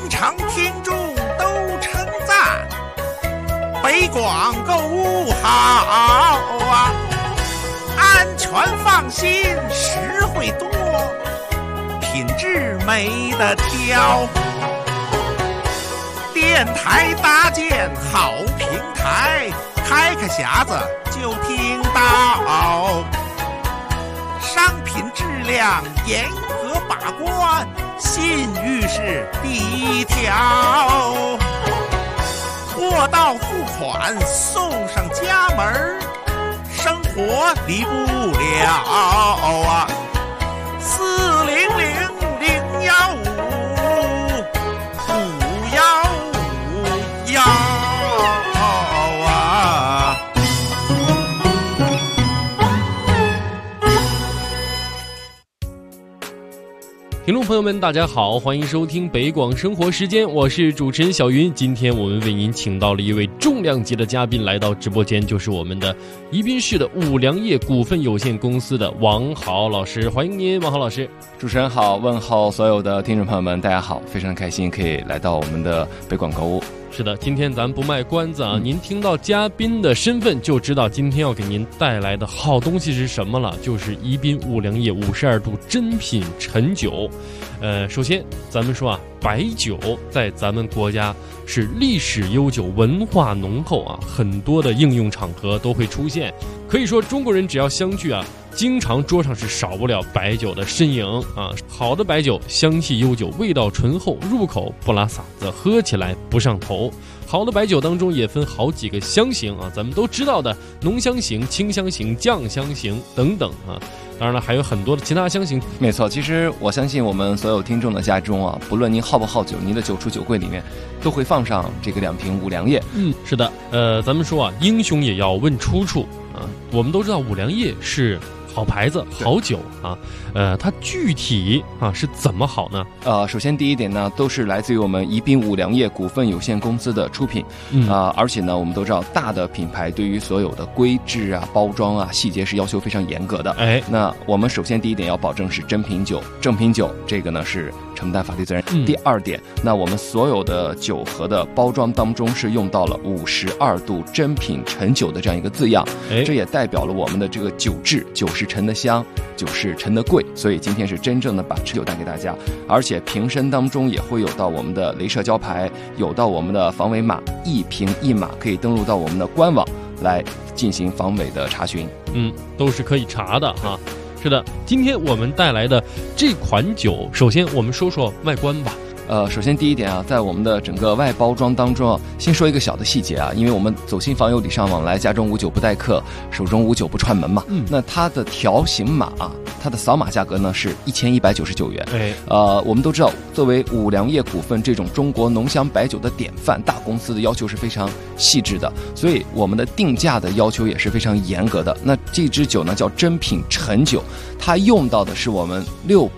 场听众都称赞，北广购物好啊，安全放心，实惠多，品质没得挑。电台搭建好平台，开个匣子就听到，商品质量严格把关，信誉是第一条。货到付款送上家门，生活离不了啊！400-015-515啊！ 听众朋友们大家好，欢迎收听北广生活时间，我是主持人小云。今天我们为您请到了一位重量级的嘉宾来到直播间，就是我们的宜宾市的五粮液股份有限公司的王豪老师，欢迎您，王豪老师。 主持人好，问候所有的听众朋友们，大家好，非常开心可以来到我们的北广购物。 是的，今天咱不卖关子啊，您听到嘉宾的身份就知道今天要给您带来的好东西是什么了，就是宜宾五粮液52度真品陈酒。首先咱们说啊，白酒在咱们国家是历史悠久，文化浓厚啊，很多的应用场合都会出现。可以说中国人只要相聚啊，经常桌上是少不了白酒的身影啊。好的白酒香气悠久，味道醇厚，入口不拉嗓子，喝起来不上头。好的白酒当中也分好几个香型啊，咱们都知道的浓香型、清香型、酱香型等等啊。当然了，还有很多的其他香型。 没错，其实我相信我们所有听众的家中啊，不论您好不好酒，您的酒橱酒柜里面都会放上这个2瓶五粮液。 是的，咱们说啊，英雄也要问出处啊。我们都知道五粮液是好牌子、好酒啊，它具体啊是怎么好呢？ 首先第一点呢，都是来自于我们宜宾五粮液股份有限公司的出品，而且呢，我们都知道大的品牌对于所有的规制啊、包装啊、细节是要求非常严格的。那我们首先第一点要保证是真品酒，正品酒这个呢是承担法律责任。第二点，那我们所有的酒盒的包装当中是用到了52度真品陈酒的这样一个字样，这也代表了我们的这个酒质，酒是陈的香，酒是陈的贵，所以今天是真正的把陈酒带给大家。而且瓶身当中也会有到我们的镭射胶牌，有到我们的防伪码，一瓶一码可以登录到我们的官网来进行防伪的查询。 都是可以查的哈。是的，今天我们带来的这款酒，首先我们说说外观吧。 首先第一点啊，在我们的整个外包装当中啊，先说一个小的细节啊，因为我们走亲访友礼尚往来，家中无酒不待客，手中无酒不串门嘛。那它的条形码啊，它的扫码价格呢是1199元。我们都知道，作为五粮液股份这种中国浓香白酒的典范，大公司的要求是非常细致的，所以我们的定价的要求也是非常严格的。那这支酒呢叫真品陈酒，它用到的是我们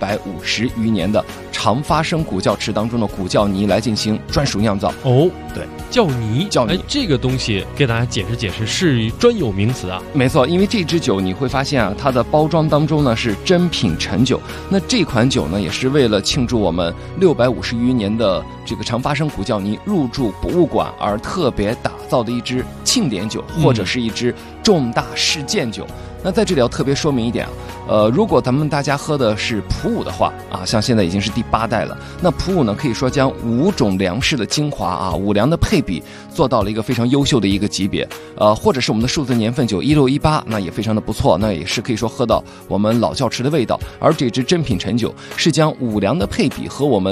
650余年的长发生古窖池当中的古窖泥来进行专属酿造。对，窖泥。 这个东西给大家解释解释，是专有名词啊。 没错，因为这支酒你会发现啊，它的包装当中呢是真品陈酒。那这款酒呢，也是为了庆祝我们650余年的这个长发生古窖泥入驻博物馆而特别打造的一支庆典酒，或者是一支重大事件酒。那在这里要特别说明一点啊，如果咱们大家喝的是普五的话啊，像现在已经是第8代了，那普五呢可以说将5种粮食的精华啊，五粮的配比做到了一个非常优秀的一个级别，或者是我们的数字年份酒1618，那也非常的不错，那也是可以说喝到我们老窖池的味道。而这支真品陈酒是将五粮的配比和我们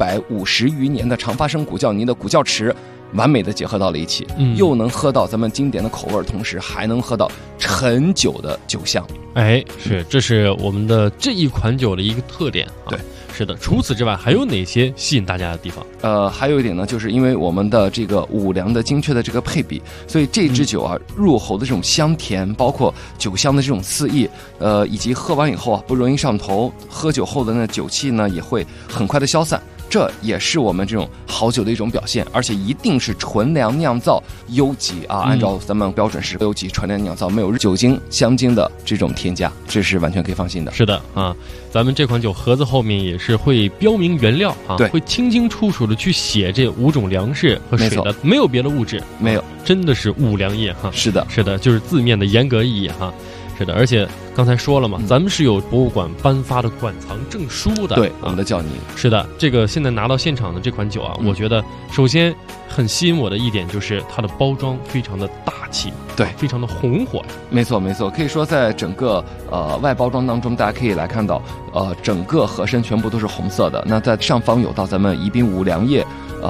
650余年的长发生古窖泥的古窖池完美的结合到了一起，又能喝到咱们经典的口味，同时还能喝到陈酒的酒香。 这是我们的这一款酒的一个特点。 对， 是的。除此之外，还有哪些吸引大家的地方？ 还有一点呢，就是因为我们的这个五粮的精确的这个配比，所以这支酒啊，入喉的这种香甜，包括酒香的这种肆意，以及喝完以后啊不容易上头，喝酒后的那酒气呢也会很快的消散。 这也是我们这种好酒的一种表现，而且一定是纯粮酿造优级啊，按照咱们标准是优级纯粮酿造，没有酒精香精的这种添加，这是完全可以放心的。 是的啊，咱们这款酒盒子后面也是会标明原料啊， 对， 会清清楚楚的去写这5种粮食和水的，没有别的物质， 没有， 真的是5粮液哈。 是的， 是的，就是字面的严格意义哈。是的，而且刚才说了嘛，咱们是有博物馆颁发的馆藏证书的， 对，我们的叫您。 是的，这个现在拿到现场的这款酒啊，我觉得首先很吸引我的一点就是它的包装非常的大气， 对， 非常的红火。 没错没错，可以说在整个外包装当中，大家可以来看到，整个盒身全部都是红色的。那在上方有到咱们宜宾5粮液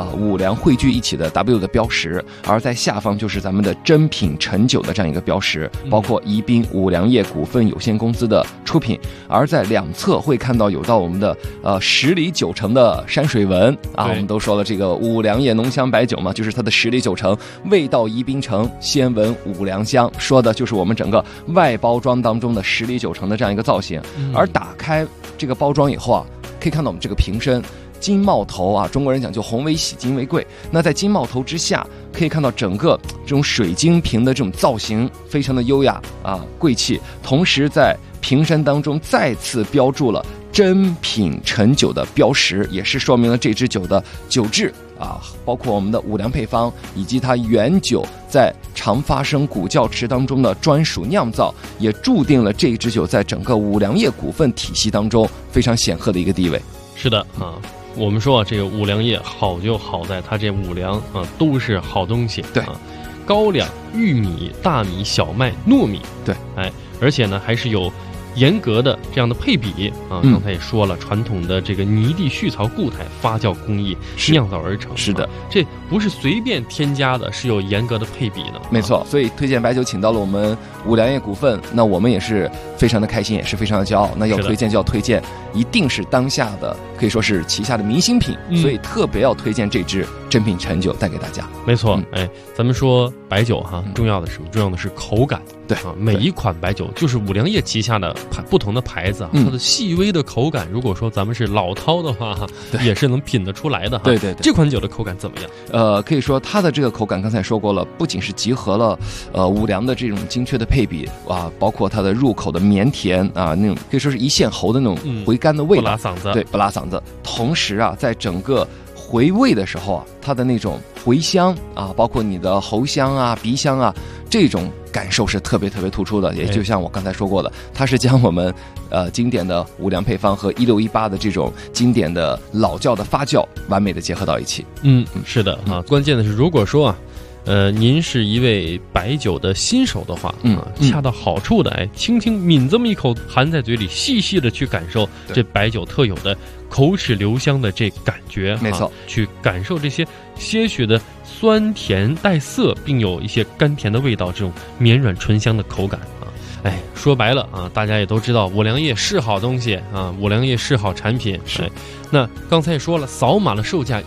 5粮汇聚一起的 W 的标识，而在下方就是咱们的珍品陈酒的这样一个标识，包括宜宾5粮液股份有限公司的出品。而在两侧会看到有到我们的10里9成的山水纹啊，我们都说了这个5粮液浓香白酒嘛，就是它的10里9成，味道宜宾城，先闻5粮香，说的就是我们整个外包装当中的10里9成的这样一个造型。而打开这个包装以后啊，可以看到我们这个瓶身金帽头啊，中国人讲究红为喜，金为贵。那在金帽头之下，可以看到整个这种水晶瓶的这种造型非常的优雅啊，贵气。同时在瓶身当中再次标注了珍品陈酒的标识，也是说明了这支酒的酒质啊，包括我们的5粮配方以及它原酒在长发生古窖池当中的专属酿造，也注定了这支酒在整个5粮液股份体系当中非常显赫的一个地位。 是的啊，我们说这个5粮液好就好在它这5粮啊都是好东西， 对， 高粱、玉米、大米、小麦、糯米， 对， 而且呢还是有严格的这样的配比啊，刚才也说了，传统的这个泥地续槽固态发酵工艺酿造而成， 是的， 这不是随便添加的，是有严格的配比的， 没错。所以推荐白酒请到了我们5粮液股份，那我们也是非常的开心，也是非常的骄傲。那要推荐就要推荐，一定是当下的可以说是旗下的明星品，所以特别要推荐这支珍品陈酒带给大家。 没错，咱们说白酒哈，重要的是什么？重要的是口感。 对啊，每一款白酒就是5粮液旗下的不同的牌子啊，它的细微的口感，如果说咱们是老饕的话哈，也是能品得出来的哈。 对， 这款酒的口感怎么样？ 可以说它的这个口感，刚才说过了，不仅是集合了5粮的这种精确的配比啊，包括它的入口的绵甜啊，那种可以说是一线喉的那种回甘的味道， 不拉嗓子。 对，不拉嗓子。同时啊，在整个回味的时候啊，它的那种回香啊，包括你的喉香啊、鼻香啊，这种感受是特别特别突出的。也就像我刚才说过的，它是将我们经典的5粮配方和1618的这种经典的老窖的发酵完美的结合到一起。 是的啊，关键的是如果说啊，您是一位白酒的新手的话，恰到好处的轻轻抿这么一口，含在嘴里，细细的去感受这白酒特有的口齿留香的这感觉， 没错， 去感受这些些许的酸甜带涩，并有一些甘甜的味道，这种绵软醇香的口感啊。说白了啊，大家也都知道5粮液是好东西啊，5粮液是好产品。那刚才也说了，扫码的售价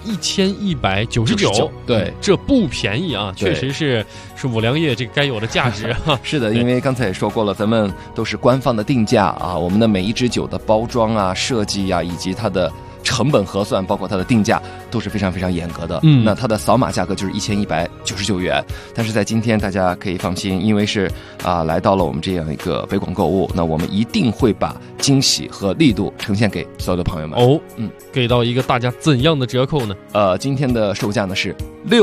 1199， 对， 这不便宜啊，确实是5粮液这个该有的价值啊。 是的，因为刚才也说过了，咱们都是官方的定价啊，我们的每一支酒的包装啊、设计啊，以及它的成本核算，包括它的定价都是非常非常严格的。那它的扫码价格就是1199元。但是在今天大家可以放心，因为是来到了我们这样一个北广购物，那我们一定会把惊喜和力度呈现给所有的朋友们。 给到一个大家怎样的折扣呢？ 今天的售价呢是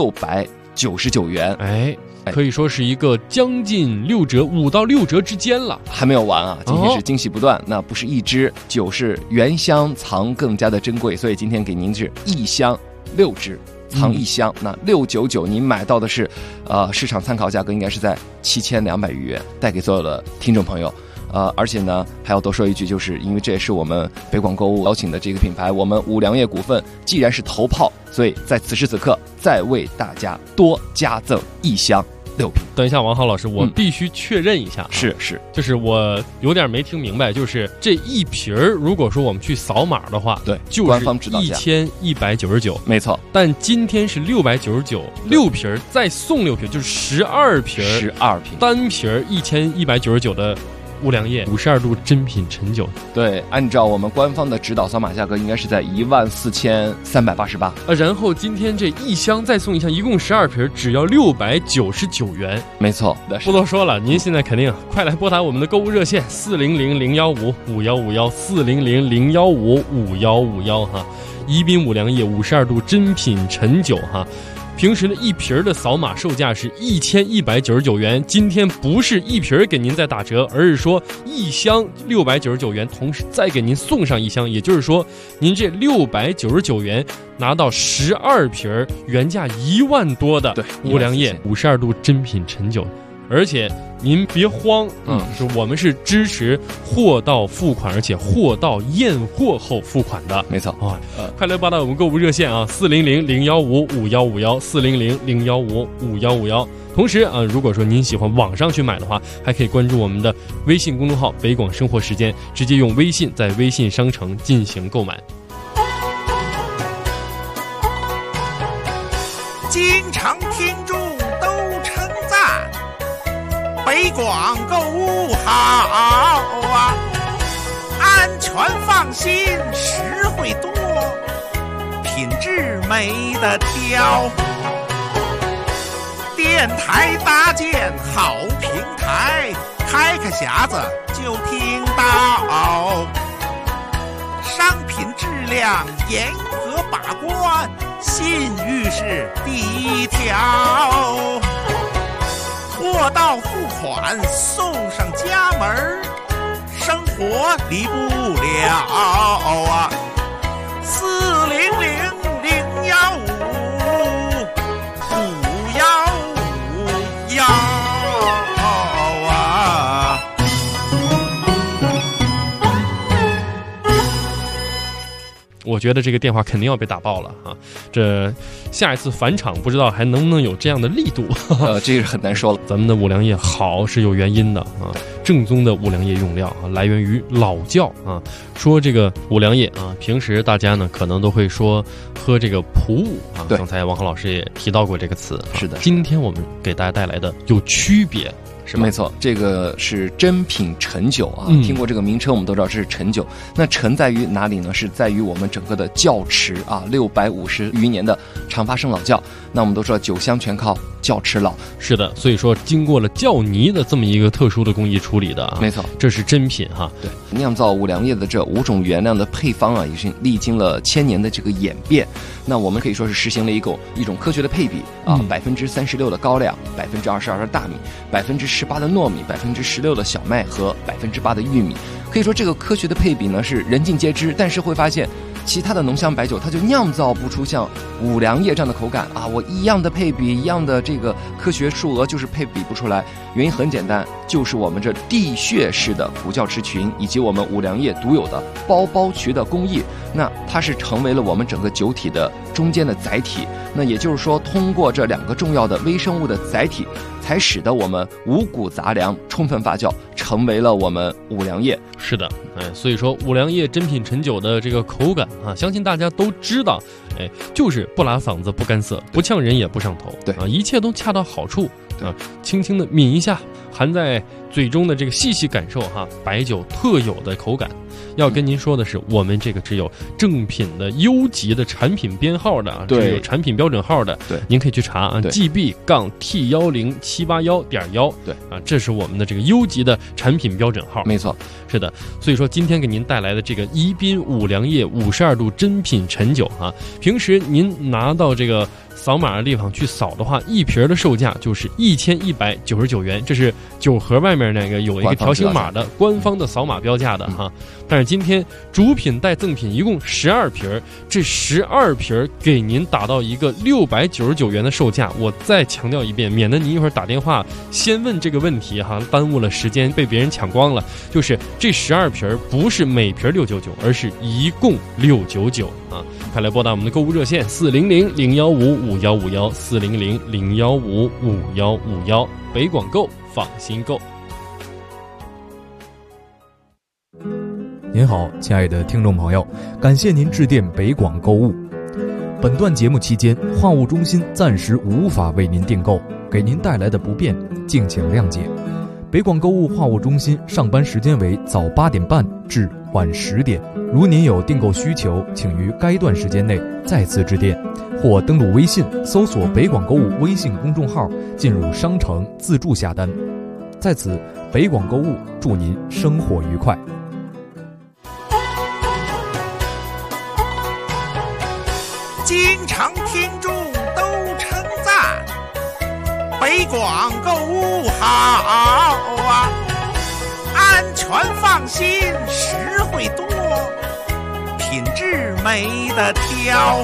699元。 可以说是一个将近6折，5到6折之间了， 还没有完啊！今天是惊喜不断，那不是一支酒，是原香藏更加的珍贵，所以今天给您是1箱6支，藏1箱。那699您买到的是，市场参考价格应该是在7200余元，带给所有的听众朋友。而且呢，还要多说一句，就是因为这也是我们北广购物邀请的这个品牌，我们5粮液股份既然是头炮，所以在此时此刻再为大家多加赠1箱6瓶。 等一下，王浩老师，我必须确认一下， 是， 就是我有点没听明白，就是这一瓶如果说我们去扫码的话， 对， 就是官方指导价 1199， 没错。 但今天是699，6瓶再送6瓶，就是12瓶， 单瓶1199的五粮液52度真品陈酒。 对，按照我们官方的指导扫码价格，应该是在14388。 然后今天这一箱再送一箱，一共12瓶，只要699元。 没错， 不多说了，您现在肯定快来拨打我们的购物热线400-015-5151，400-015-5151哈。宜宾五粮液52度真品陈酒哈。平时的一瓶的扫码售价是1199元，今天不是一瓶给您再打折，而是说一箱699元，同时再给您送上一箱，也就是说您这699元拿到12瓶原价1万多的五粮液52度真品陈酒。而且您别慌，我们是支持货到付款，而且货到验货后付款的。 没错快来拨打我们购物热线啊，400-015-5151，400-015-5151。同时如果说您喜欢网上去买的话，还可以关注我们的微信公众号北广生活时间，直接用微信在微信商城进行购买。 经常听众都称赞北广购物好啊，安全放心，实惠多，品质没得挑。电台搭建好平台，开个匣子就听到，商品质量严格把关，信誉是第一条。货到付款送上家门，生活离不了啊！400-015-5151啊！ 我觉得这个电话肯定要被打爆了啊！这下一次返场不知道还能不能有这样的力度？ 这个很难说了。 咱们的五粮液好是有原因的啊，正宗的五粮液用料啊，来源于老窖啊。说这个五粮液啊，平时大家呢可能都会说喝这个普五啊，刚才王浩老师也提到过这个词。 是的， 今天我们给大家带来的有区别。 没错，这个是真品陈酒啊。听过这个名称，我们都知道这是陈酒。那陈在于哪里呢？是在于我们整个的窖池啊，650余年的长发生老窖。那我们都说酒香全靠窖池老。是的， 所以说经过了窖泥的这么一个特殊的工艺处理的啊。 没错， 这是真品哈。 对，酿造五粮液的这5种原料的配方啊，也是历经了1000年的这个演变。那我们可以说是实行了一种科学的配比啊，36%的高粱，22%的大米，18%的糯米，16%的小麦和8%的玉米。可以说这个科学的配比呢是人尽皆知，但是会发现其他的浓香白酒它就酿造不出像五粮液这样的口感啊！我一样的配比，一样的这个科学数额，就是配比不出来。原因很简单，就是我们这地穴式的古窖池群，以及我们五粮液独有的包渠的工艺，那它是成为了我们整个酒体的中间的载体。那也就是说，通过这2个重要的微生物的载体，才使得我们五谷杂粮充分发酵，成为了我们五粮液。 是的，所以说五粮液真品陈酒的这个口感啊，相信大家都知道，就是不拉嗓子，不干涩，不呛人，也不上头， 对啊，一切都恰到好处啊，轻轻的抿一下，含在嘴中的这个细细感受哈，白酒特有的口感。要跟您说的是，我们这个只有正品的优级的产品编号的啊， 对， 有产品标准号的， 对， 您可以去查啊 GB-T10781.1， 对啊，这是我们的这个优级的产品标准号。 没错， 是的，所以说今天给您带来的这个宜宾五粮液52度真品陈酒啊，平时您拿到这个扫码的地方去扫的话，一瓶的售价就是1199元，这是酒盒外面那个有一个条形码的官方的扫码标价的哈。但是今天主品带赠品一共12瓶，这12瓶给您打到一个699元的售价。我再强调一遍，免得您一会儿打电话先问这个问题哈，耽误了时间，被别人抢光了。就是这12瓶不是每瓶699，而是一共699啊！快来拨打我们的购物热线400-015-5151，400-015-5151，北广购放心购。 您好，亲爱的听众朋友，感谢您致电北广购物。本段节目期间，话务中心暂时无法为您订购，给您带来的不便，敬请谅解。 北广购物话务中心上班时间为早8点半至晚10点。如您有订购需求，请于该段时间内再次致电，或登录微信搜索北广购物微信公众号，进入商城自助下单。在此，北广购物祝您生活愉快。 京城听众都称赞，北广购物好啊，安全放心，实惠多，品质没得挑。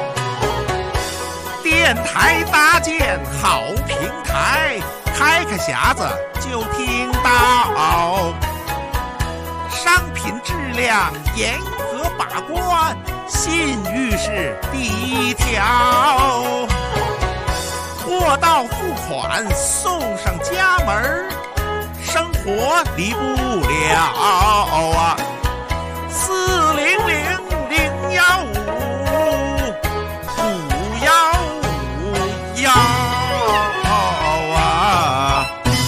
电台搭建好平台，开个匣子就听到，商品质量严格把关，信誉是第一条。货到付款送上家门，生活离不了啊！400-015-515啊！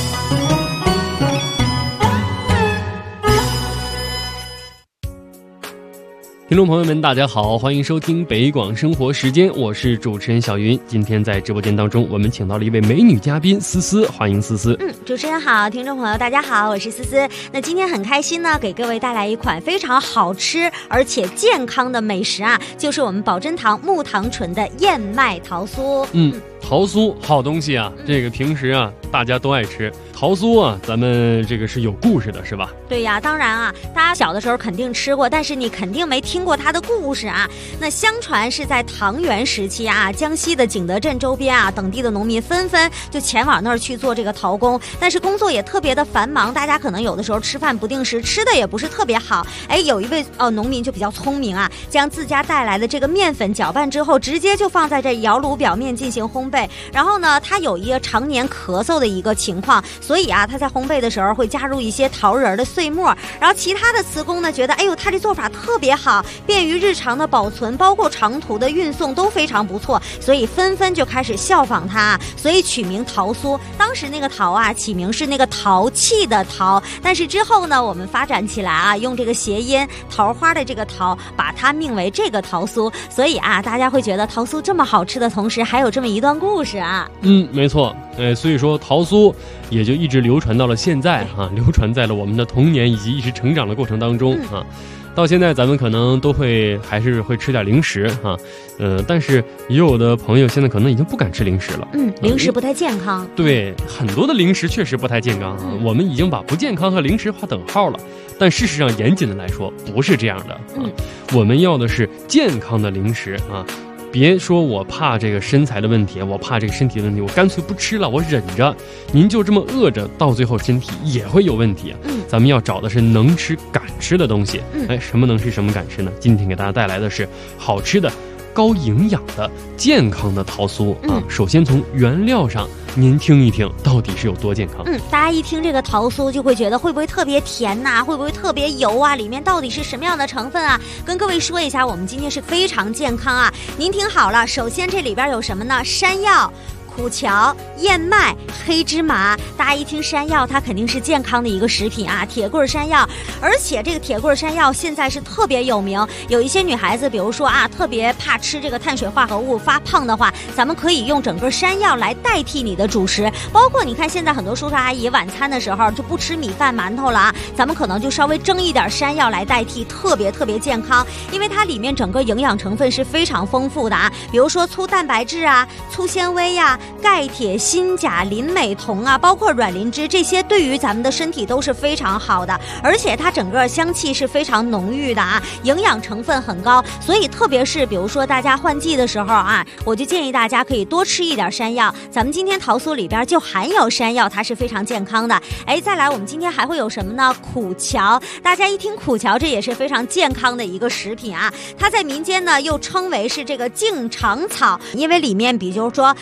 听众朋友们大家好，欢迎收听北广生活时间，我是主持人小云。今天在直播间当中，我们请到了一位美女嘉宾思思，欢迎思思。 主持人好，听众朋友大家好，我是思思。那今天很开心呢，给各位带来一款非常好吃而且健康的美食啊，就是我们宝珍堂木糖醇的燕麦桃酥。 桃酥好东西啊，这个平时啊大家都爱吃桃酥啊，咱们这个是有故事的，是吧？ 对呀，当然啊，大家小的时候肯定吃过，但是你肯定没听过它的故事啊。那相传是在唐元时期啊，江西的景德镇周边啊等地的农民纷纷就前往那儿去做这个陶工，但是工作也特别的繁忙，大家可能有的时候吃饭不定时，吃的也不是特别好。有一位农民就比较聪明啊，将自家带来的这个面粉搅拌之后，直接就放在这窑炉表面进行烘焙。然后呢，他有一个常年咳嗽的一个情况，所以啊，他在烘焙的时候会加入一些桃仁的碎末。然后其他的瓷工呢，觉得他这做法特别好，便于日常的保存，包括长途的运送都非常不错，所以纷纷就开始效仿它，所以取名桃酥。当时那个桃啊，起名是那个陶器的陶，但是之后呢，我们发展起来啊，用这个谐音桃花的这个桃，把它命为这个桃酥。所以啊，大家会觉得桃酥这么好吃的同时，还有这么一段故事啊。 没错，所以说桃酥也就一直流传到了现在哈，流传在了我们的童年以及意识成长的过程当中啊。到现在咱们可能都还是会吃点零食哈，但是也有的朋友现在可能已经不敢吃零食了。 零食不太健康。 对，很多的零食确实不太健康啊。我们已经把不健康和零食划等号了，但事实上严谨的来说不是这样的啊。我们要的是健康的零食啊。别说我怕这个身材的问题，我怕这个身体的问题，我干脆不吃了，我忍着。您就这么饿着，到最后身体也会有问题。咱们要找的是能吃敢吃的东西。什么能吃什么敢吃呢？今天给大家带来的是好吃的高营养的健康的桃酥啊。首先从原料上您听一听到底是有多健康。 大家一听这个桃酥就会觉得会不会特别甜呐，会不会特别油啊，里面到底是什么样的成分啊？跟各位说一下，我们今天是非常健康啊。您听好了，首先这里边有什么呢？山药、苦荞、燕麦、黑芝麻。大家一听山药，它肯定是健康的一个食品啊，铁棍山药。而且这个铁棍山药现在是特别有名，有一些女孩子比如说啊，特别怕吃这个碳水化合物发胖的话，咱们可以用整个山药来代替你的主食。包括你看现在很多叔叔阿姨晚餐的时候就不吃米饭馒头了啊，咱们可能就稍微蒸一点山药来代替，特别特别健康。因为它里面整个营养成分是非常丰富的啊，比如说粗蛋白质啊、粗纤维啊、钙、铁、锌、钾、磷、镁、铜啊，包括卵磷脂，这些对于咱们的身体都是非常好的。而且它整个香气是非常浓郁的啊，营养成分很高，所以特别是比如说大家换季的时候啊，我就建议大家可以多吃一点山药。咱们今天桃酥里边就含有山药，它是非常健康的。再来我们今天还会有什么呢？苦荞。大家一听苦荞，这也是非常健康的一个食品啊。它在民间呢又称为是这个净肠草，因为里面比如说还有这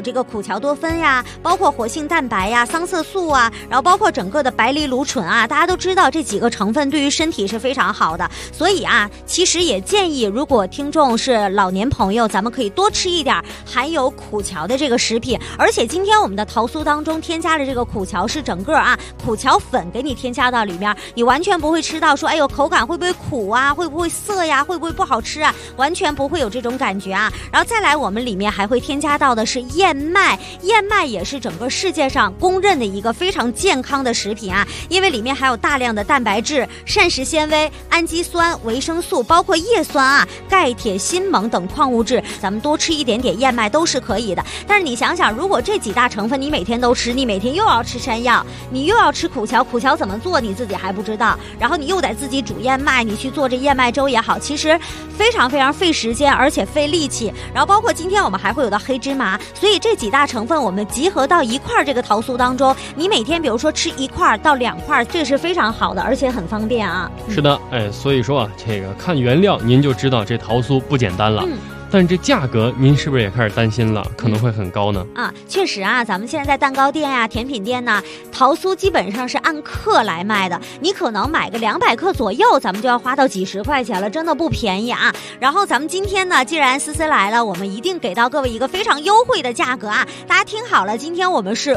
这个苦荞多酚呀，包括活性蛋白呀、桑色素啊，然后包括整个的白藜芦醇啊，大家都知道这几个成分对于身体是非常好的，所以啊，其实也建议如果听众是老年朋友，咱们可以多吃一点含有苦荞的这个食品。而且今天我们的桃酥当中添加的这个苦荞是整个苦荞粉给你添加到里面，你完全不会吃到说哎呦口感会不会苦啊，会不会涩呀，会不会不好吃啊，完全不会有这种感觉啊。然后再来我们里面还会添加到的是燕麦，燕麦也是整个世界上公认的一个非常健康的食品啊，因为里面还有大量的蛋白质、膳食纤维、氨基酸、维生素，包括叶酸啊、钙、铁、锌、锰等矿物质，咱们多吃一点点燕麦都是可以的。但是你想想，如果这几大成分你每天都吃，你每天又要吃山药，你又要吃苦荞，苦荞怎么做你自己还不知道，然后你又得自己煮燕麦，你去做这燕麦粥也好，其实非常非常费时间，而且费力气。然后包括今天我们还会有的黑芝麻，所以这几大成分我们集合到一块这个桃酥当中，你每天比如说吃1块到2块，这是非常好的，而且很方便啊。 是的，所以说啊，这个看原料您就知道这桃酥不简单了。但这价格您是不是也开始担心了，可能会很高呢？ 确实啊，咱们现在在蛋糕店呀、甜品店呢，桃酥基本上是按克来卖的，你可能买个200克左右，咱们就要花到几十块钱了，真的不便宜啊。然后咱们今天呢，既然思思来了，我们一定给到各位一个非常优惠的价格啊！大家听好了，今天我们是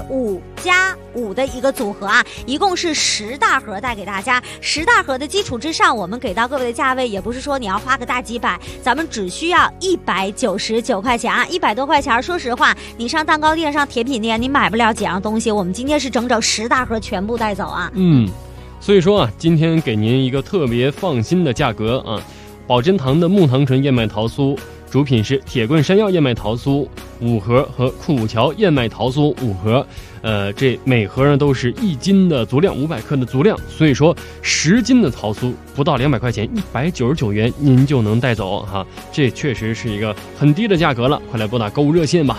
5+5的一个组合啊，一共是10大盒带给大家。10大盒的基础之上，我们给到各位的价位也不是说你要花个大几百，咱们只需要199块钱啊，100多块钱。说实话，你上蛋糕店、上甜品店，你买不了几样东西。我们今天是整整10大盒全部带走啊。 所以说啊，今天给您一个特别放心的价格啊，宝珍堂的木糖醇燕麦桃酥。主品是铁棍山药燕麦桃酥5盒和苦荞燕麦桃酥5盒，这每盒呢都是1斤的足量，500克的足量，所以说10斤的桃酥不到200块钱，199元您就能带走哈，这确实是一个很低的价格了，快来拨打购物热线吧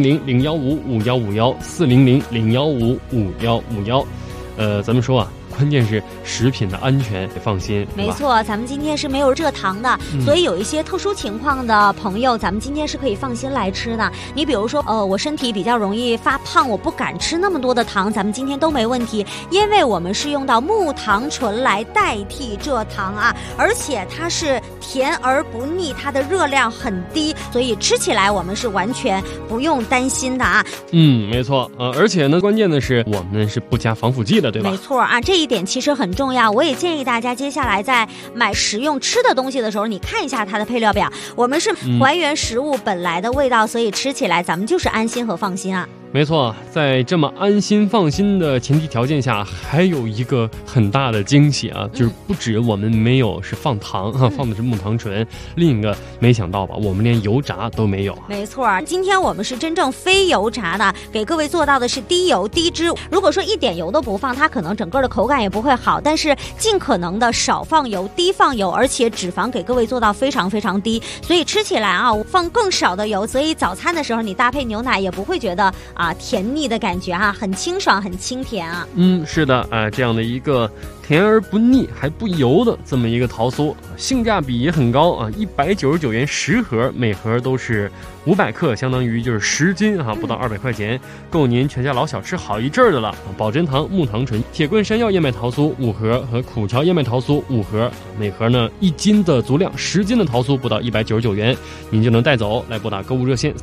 ，400-015-5151，400-015-5151。咱们说啊，关键是食品的安全得放心。 没错，咱们今天是没有蔗糖的，所以有一些特殊情况的朋友，咱们今天是可以放心来吃的。你比如说，我身体比较容易发胖，我不敢吃那么多的糖，咱们今天都没问题，因为我们是用到木糖醇来代替蔗糖啊，而且它是甜而不腻，它的热量很低，所以吃起来我们是完全不用担心的啊。 没错，而且呢，关键的是我们是不加防腐剂的，对吧？ 没错啊，这一点其实很重要。我也建议大家接下来在买食用吃的东西的时候，你看一下它的配料表，我们是还原食物本来的味道，所以吃起来咱们就是安心和放心啊。 没错，在这么安心放心的前提条件下，还有一个很大的惊喜啊，就是不止我们没有是放糖放的是木糖醇，另一个没想到吧，我们连油炸都没有。 没错，今天我们是真正非油炸的，给各位做到的是低油低脂。如果说一点油都不放，它可能整个的口感也不会好，但是尽可能的少放油、低放油，而且脂肪给各位做到非常非常低，所以吃起来啊放更少的油，所以早餐的时候你搭配牛奶也不会觉得甜腻的感觉啊，很清爽很清甜啊。 是的，这样的一个甜而不腻还不油的这么一个桃酥，性价比也很高啊，199元10盒，每盒都是500克，相当于就是10斤啊，不到200块钱，够您全家老小吃好一阵儿的了。宝珍堂木糖醇铁棍山药燕麦桃酥5盒和苦荞燕麦桃酥5盒，每盒呢1斤的足量，10斤的桃酥不到199元，您就能带走。来拨打购物热线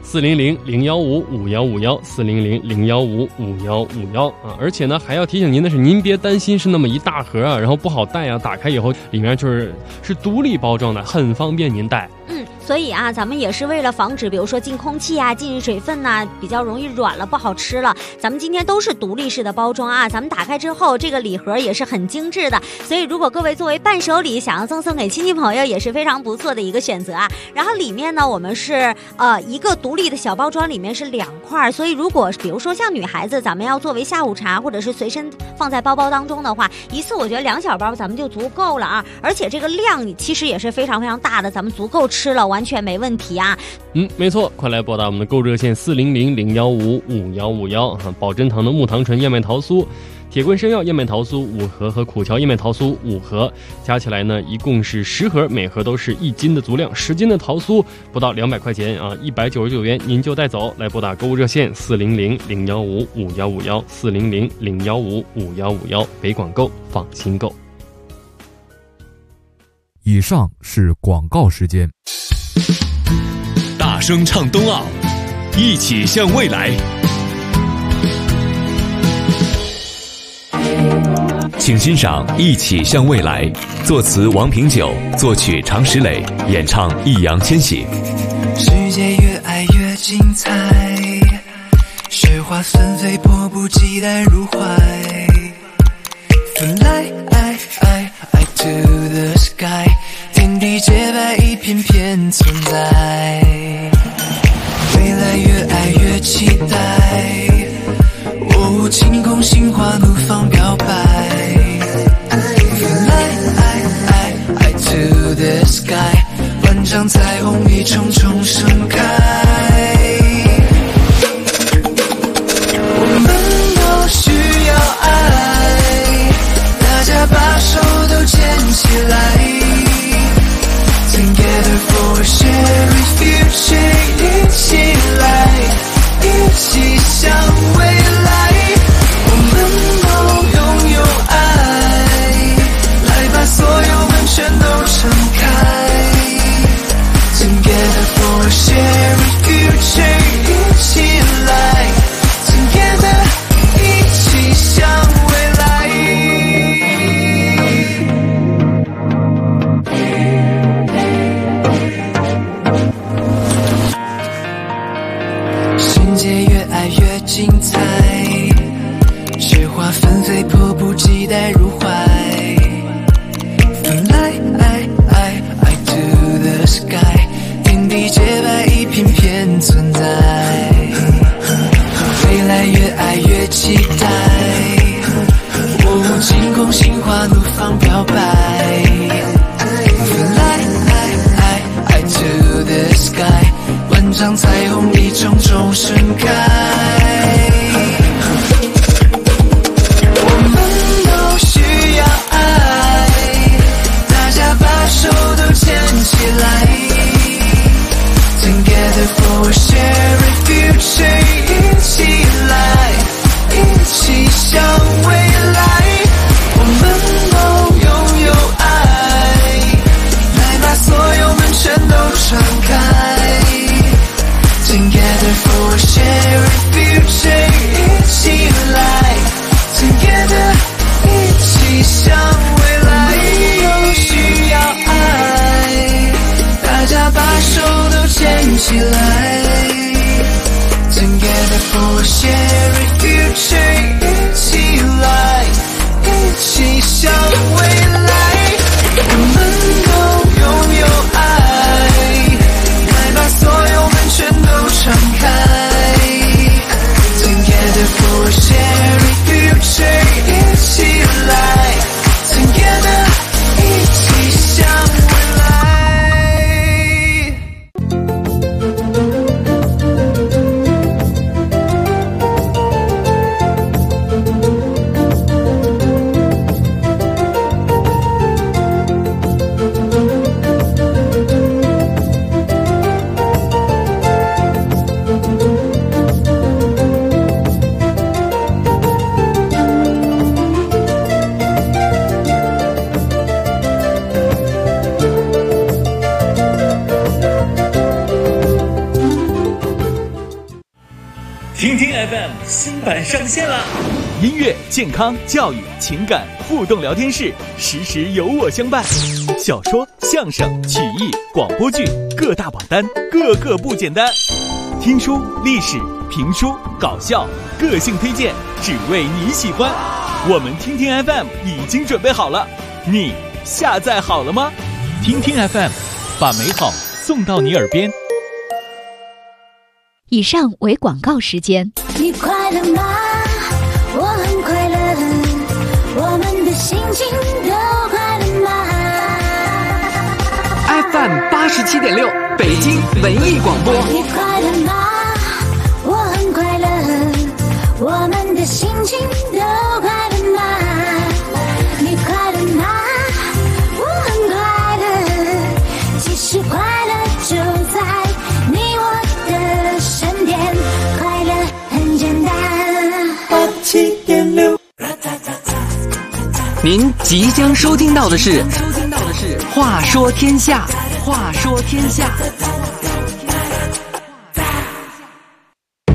400-015-5151，400-015-5151啊！而且呢，还要提醒您的是，您别担心是那么一大盒啊，然后不好带啊，打开以后里面是独立包装的，很方便您带。 所以啊，咱们也是为了防止比如说进空气啊、进水分呐，比较容易软了不好吃了，咱们今天都是独立式的包装啊，咱们打开之后这个礼盒也是很精致的，所以如果各位作为伴手礼想要赠送给亲戚朋友，也是非常不错的一个选择啊。然后里面呢，我们是一个独立的小包装，里面是2块，所以如果比如说像女孩子咱们要作为下午茶或者是随身放在包包当中的话，一次我觉得2小包咱们就足够了啊，而且这个量其实也是非常非常大的，咱们足够吃了，完全没问题啊。 没错，快来拨打我们的购物热线400-015-5151，宝珍堂的木糖醇燕麦桃酥铁棍参药燕麦桃酥5盒和苦荞燕麦桃酥5盒，加起来呢一共是10盒，每盒都是1斤的足量，10斤的桃酥不到200块钱啊，199元您就带走。来拨打购物热线400-015-5151，400-015-5151，北广购，放心购。 以上是广告时间。 大声唱冬奥，一起向未来。请欣赏《一起向未来》，作词王平久，作曲常石磊，演唱易烊千玺。 世界越爱越精彩，雪花纷飞，迫不及待入怀。Fly to the sky， 天地洁白，一片片存在。未来越爱越期待，哦，晴空心花怒放表白。Fly to the sky， 万丈彩虹一重重盛开。我们都需要爱，大家把手都牵起来。Together for a shared future， 一起来，一起向未来。我们都拥有爱，来把所有门全都敞开。Together for a shared future， 一起来 Together， 一起向未来。世界越爱越精彩，雪花纷飞，迫不及待入怀。Fly to the sky， 天地洁白，一片片存在。未来越爱越期待，哦，晴空心花怒放表白。Fly to the sky， 万丈彩虹一重重盛开。我们都需要爱，大家把手都牵起来。Together for a shared future， 一起来，一起向未来。我们都拥有爱，来把所有门全都敞开。Together for a shared future， 一起来 Together， 一起向未来。都需要爱，大家把手都牵起来。Together for a shared future， 一起来，一起向未来。我们都拥有爱，来把所有门全都敞开。Together for a shared future， 一起来 Together， 一起向未来。 听听 FM 新版上线啦！音乐、健康、教育、情感互动聊天室，时时有我相伴。小说、相声、曲艺、广播剧各大榜单，个个不简单。听书、历史、评书、搞笑、个性推荐，只为你喜欢。我们听听 FM 已经准备好了，你下载好了吗？听听 FM， 把美好送到你耳边。 以上为广告时间。 你快乐吗？我很快乐，我们的心情都快乐吗？ FM 87.6北京文艺广播。 你快乐吗？我很快乐，我们的心情都快乐吗？ 您即将收听到的是《话说天下》，话说天下。